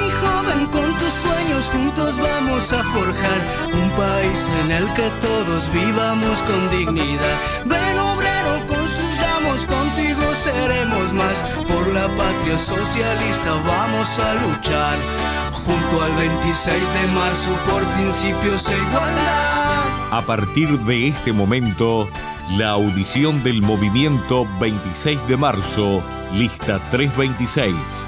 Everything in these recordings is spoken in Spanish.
Vení joven con tus sueños, juntos vamos a forjar un país en el que todos vivamos con dignidad. Ven obrero, construyamos, contigo seremos más. Por la patria socialista vamos a luchar, junto al 26 de marzo por principios e igualdad. A partir de este momento, la audición del movimiento 26 de marzo, lista 326.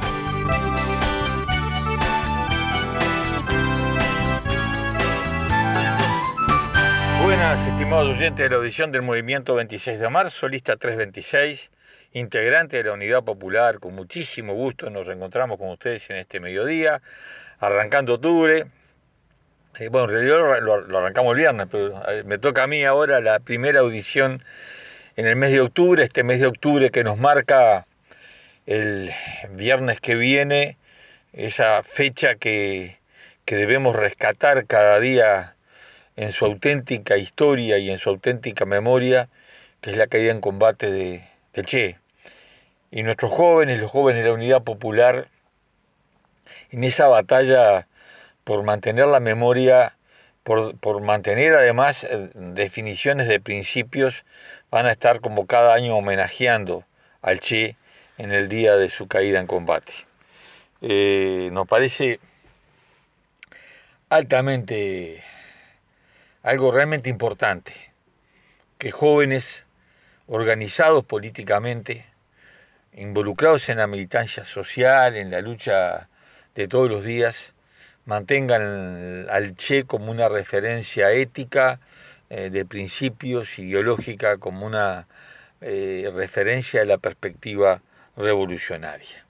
Buenas, estimados oyentes de la audición del movimiento 26 de marzo, lista 326, integrante de la Unidad Popular. Con muchísimo gusto nos reencontramos con ustedes en este mediodía, arrancando octubre. Bueno, en realidad lo arrancamos el viernes, pero me toca a mí ahora la primera audición en el mes de octubre, este mes de octubre que nos marca el viernes que viene, esa fecha que debemos rescatar cada día en su auténtica historia y en su auténtica memoria, que es la caída en combate de Che. Y nuestros jóvenes, los jóvenes de la Unidad Popular, en esa batalla por mantener la memoria, por mantener además definiciones de principios, van a estar como cada año homenajeando al Che en el día de su caída en combate. Nos parece algo realmente importante que jóvenes organizados políticamente, involucrados en la militancia social, en la lucha de todos los días, mantengan al Che como una referencia ética, de principios, ideológica, como una referencia de la perspectiva revolucionaria.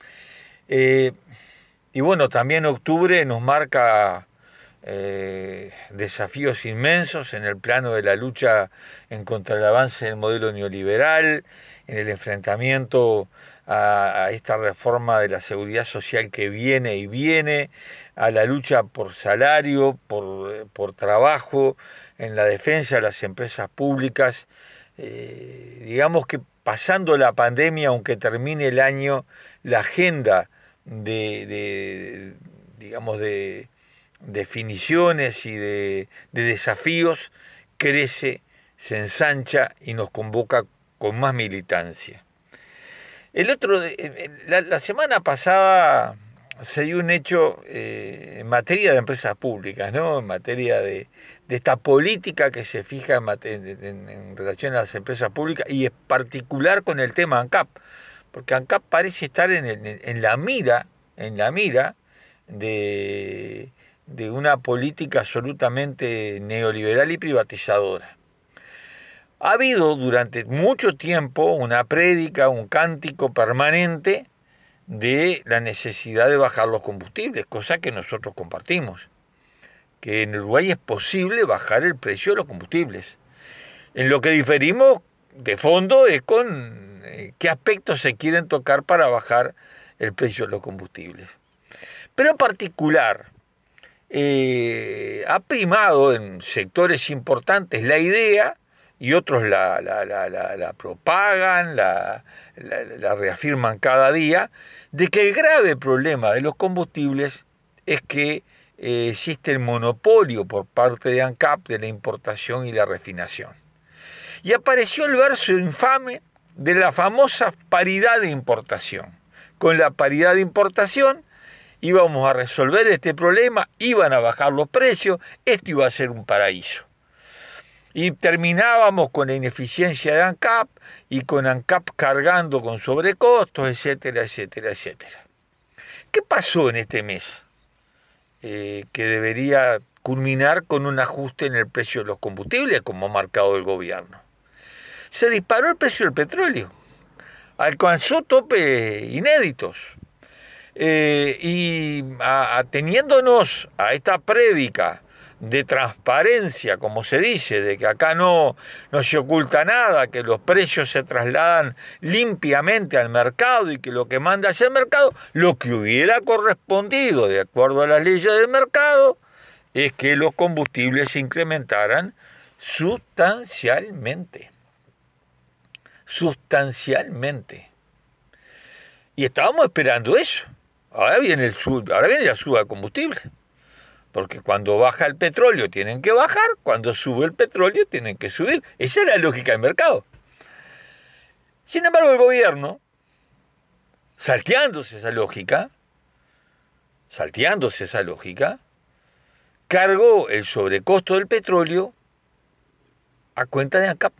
Y bueno, también octubre nos marca desafíos inmensos en el plano de la lucha en contra el avance del modelo neoliberal, en el enfrentamiento a esta reforma de la seguridad social que viene, a la lucha por salario, por trabajo, en la defensa de las empresas públicas. Digamos que pasando la pandemia, aunque termine el año, la agenda de definiciones y de desafíos crece, se ensancha y nos convoca con más militancia. La semana pasada se dio un hecho en materia de empresas públicas, ¿no? En materia de esta política que se fija en relación a las empresas públicas, y en particular con el tema ANCAP, porque ANCAP parece estar en la mira de una política absolutamente neoliberal y privatizadora. Ha habido durante mucho tiempo una prédica, un cántico permanente de la necesidad de bajar los combustibles, cosa que nosotros compartimos, que en Uruguay es posible bajar el precio de los combustibles. En lo que diferimos de fondo es con qué aspectos se quieren tocar para bajar el precio de los combustibles. Pero en particular, ha primado en sectores importantes la idea, y otros la propagan, la reafirman cada día, de que el grave problema de los combustibles es que existe el monopolio por parte de ANCAP de la importación y la refinación. Y apareció el verso infame de la famosa paridad de importación. Con la paridad de importación íbamos a resolver este problema, iban a bajar los precios, esto iba a ser un paraíso. Y terminábamos con la ineficiencia de ANCAP y con ANCAP cargando con sobrecostos, etcétera, etcétera, etcétera. ¿Qué pasó en este mes? Que debería culminar con un ajuste en el precio de los combustibles, como ha marcado el gobierno. Se disparó el precio del petróleo, alcanzó topes inéditos. Y ateniéndonos a esta prédica de transparencia, como se dice, de que acá no se oculta nada, que los precios se trasladan limpiamente al mercado y que lo que manda es el mercado, lo que hubiera correspondido, de acuerdo a las leyes del mercado, es que los combustibles se incrementaran sustancialmente. Y estábamos esperando eso. Ahora viene la suba de combustible. Porque cuando baja el petróleo tienen que bajar, cuando sube el petróleo tienen que subir. Esa es la lógica del mercado. Sin embargo, el gobierno, salteándose esa lógica, cargó el sobrecosto del petróleo a cuenta de ANCAP.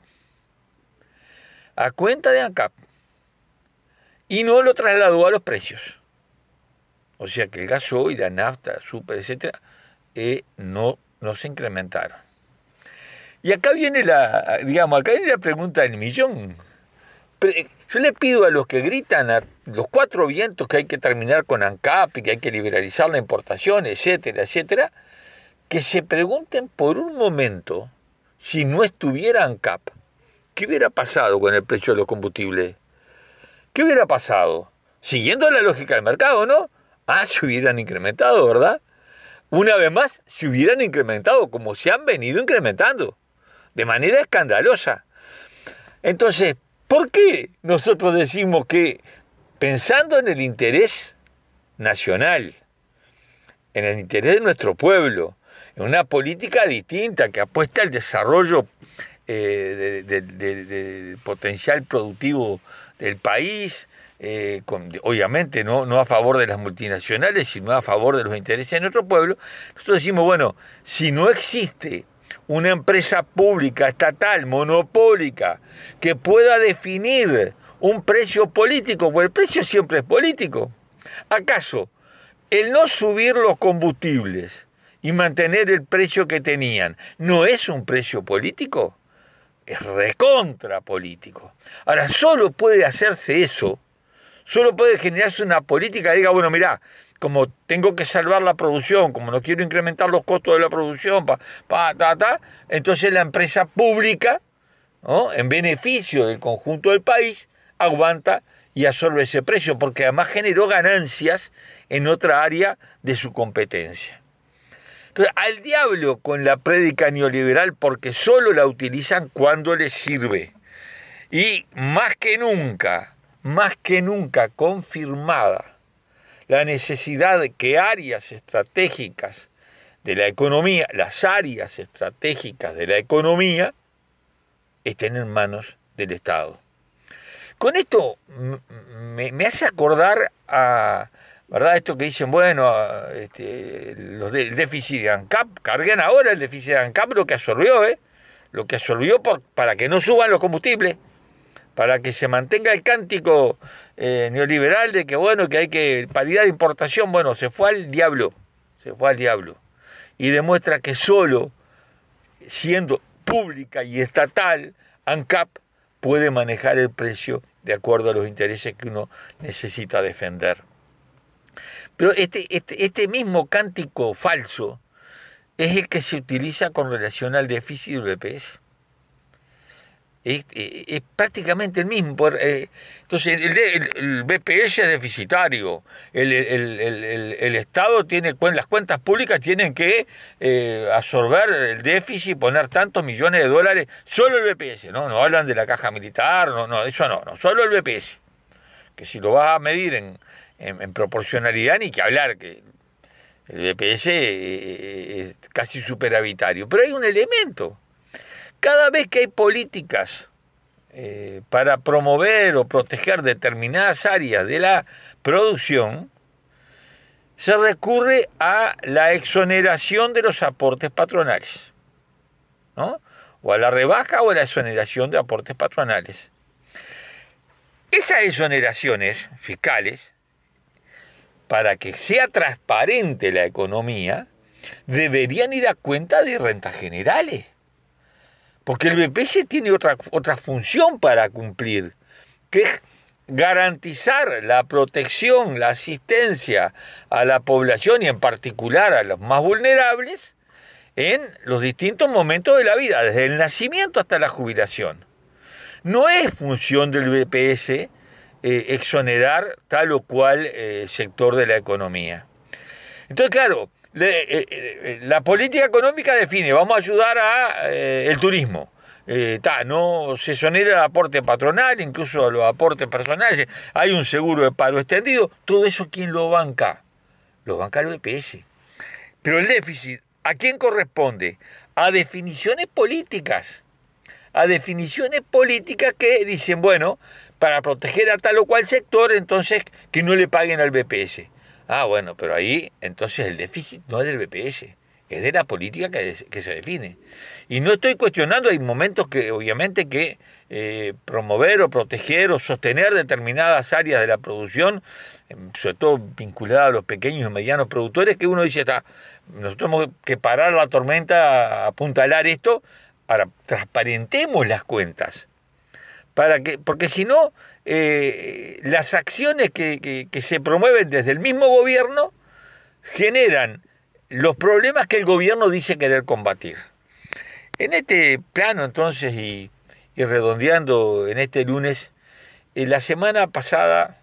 Y no lo trasladó a los precios. O sea que el gasoil, la nafta, super, etcétera, no se incrementaron. Y acá viene la pregunta del millón. Yo le pido a los que gritan a los cuatro vientos que hay que terminar con ANCAP y que hay que liberalizar la importación, etcétera, etcétera, que se pregunten por un momento, si no estuviera ANCAP, ¿qué hubiera pasado con el precio de los combustibles? ¿Qué hubiera pasado? Siguiendo la lógica del mercado, ¿no? Se hubieran incrementado, ¿verdad? Una vez más, se hubieran incrementado como se han venido incrementando, de manera escandalosa. Entonces, ¿por qué nosotros decimos que, pensando en el interés nacional, en el interés de nuestro pueblo, en una política distinta que apuesta al desarrollo del potencial productivo del país, obviamente no a favor de las multinacionales, sino a favor de los intereses de nuestro pueblo, nosotros decimos, bueno, si no existe una empresa pública, estatal, monopólica, que pueda definir un precio político, porque el precio siempre es político, ¿acaso el no subir los combustibles y mantener el precio que tenían no es un precio político? Es recontra político. Ahora, solo puede hacerse eso, solo puede generarse una política que diga, bueno, mirá, como tengo que salvar la producción, como no quiero incrementar los costos de la producción, entonces la empresa pública, ¿no?, en beneficio del conjunto del país, aguanta y absorbe ese precio, porque además generó ganancias en otra área de su competencia. Entonces, al diablo con la prédica neoliberal, porque solo la utilizan cuando les sirve. Y más que nunca confirmada la necesidad de que áreas estratégicas de la economía, las áreas estratégicas de la economía, estén en manos del Estado. Con esto me hace acordar a, ¿verdad?, esto que dicen, bueno, el déficit de ANCAP, carguen ahora el déficit de ANCAP, lo que absorbió para que no suban los combustibles, para que se mantenga el cántico neoliberal de que, bueno, que hay que paridad de importación. Bueno, se fue al diablo, y demuestra que solo siendo pública y estatal, ANCAP puede manejar el precio de acuerdo a los intereses que uno necesita defender. Pero este mismo cántico falso es el que se utiliza con relación al déficit del BPS. Es prácticamente el mismo. Entonces, el BPS es deficitario. El Estado tiene, las cuentas públicas tienen que absorber el déficit, poner tantos millones de dólares. Solo el BPS, no hablan de la caja militar, eso no, solo el BPS. Que si lo vas a medir en proporcionalidad, ni que hablar, que el BPS es casi superavitario. Pero hay un elemento. Cada vez que hay políticas para promover o proteger determinadas áreas de la producción, se recurre a la exoneración de los aportes patronales, ¿no? O a la rebaja o a la exoneración de aportes patronales. Esas exoneraciones fiscales, para que sea transparente la economía, deberían ir a cuenta de rentas generales. Porque el BPS tiene otra función para cumplir, que es garantizar la protección, la asistencia a la población y en particular a los más vulnerables en los distintos momentos de la vida, desde el nacimiento hasta la jubilación. No es función del BPS exonerar tal o cual sector de la economía. Entonces, claro, la política económica define, vamos a ayudar a el turismo. no se exonera el aporte patronal, incluso los aportes personales, hay un seguro de paro extendido, todo eso ¿quién lo banca? Lo banca el BPS. Pero el déficit, ¿a quién corresponde? A definiciones políticas. A definiciones políticas que dicen, bueno, para proteger a tal o cual sector, entonces que no le paguen al BPS. Bueno, pero ahí entonces el déficit no es del BPS, es de la política que se define. Y no estoy cuestionando, hay momentos que obviamente que promover o proteger o sostener determinadas áreas de la producción, sobre todo vinculadas a los pequeños y medianos productores, que uno dice, nosotros tenemos que parar la tormenta, apuntalar esto, ahora transparentemos las cuentas, porque si no, las acciones que se promueven desde el mismo gobierno generan los problemas que el gobierno dice querer combatir. En este plano, entonces, y redondeando en este lunes, la semana pasada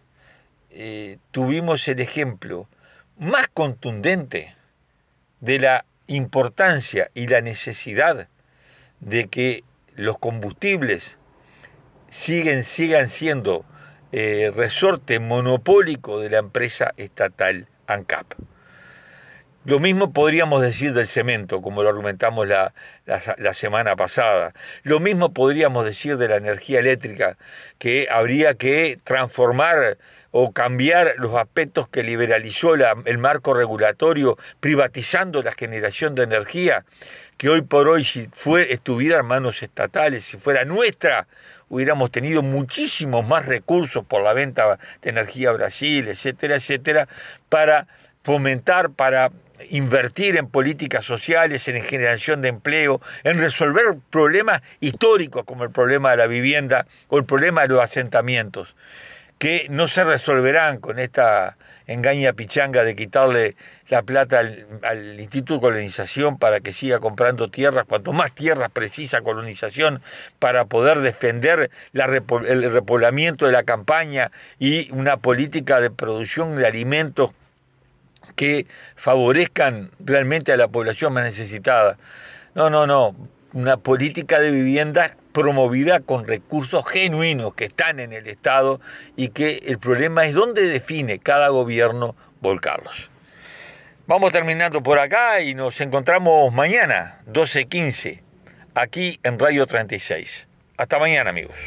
tuvimos el ejemplo más contundente de la importancia y la necesidad de que los combustibles sigan siendo resorte monopólico de la empresa estatal ANCAP. Lo mismo podríamos decir del cemento, como lo argumentamos la semana pasada. Lo mismo podríamos decir de la energía eléctrica, que habría que transformar o cambiar los aspectos que liberalizó el marco regulatorio, privatizando la generación de energía, que hoy por hoy, si estuviera en manos estatales, si fuera nuestra, hubiéramos tenido muchísimos más recursos por la venta de energía a Brasil, etcétera, etcétera, para fomentar, para invertir en políticas sociales, en generación de empleo, en resolver problemas históricos como el problema de la vivienda o el problema de los asentamientos, que no se resolverán con esta engaña pichanga de quitarle la plata al Instituto de Colonización para que siga comprando tierras. Cuanto más tierras precisa colonización para poder defender el repoblamiento de la campaña y una política de producción de alimentos que favorezcan realmente a la población más necesitada. No. Una política de vivienda promovida con recursos genuinos que están en el Estado y que el problema es dónde define cada gobierno volcarlos. Vamos terminando por acá y nos encontramos mañana, 12:15, aquí en Radio 36. Hasta mañana, amigos.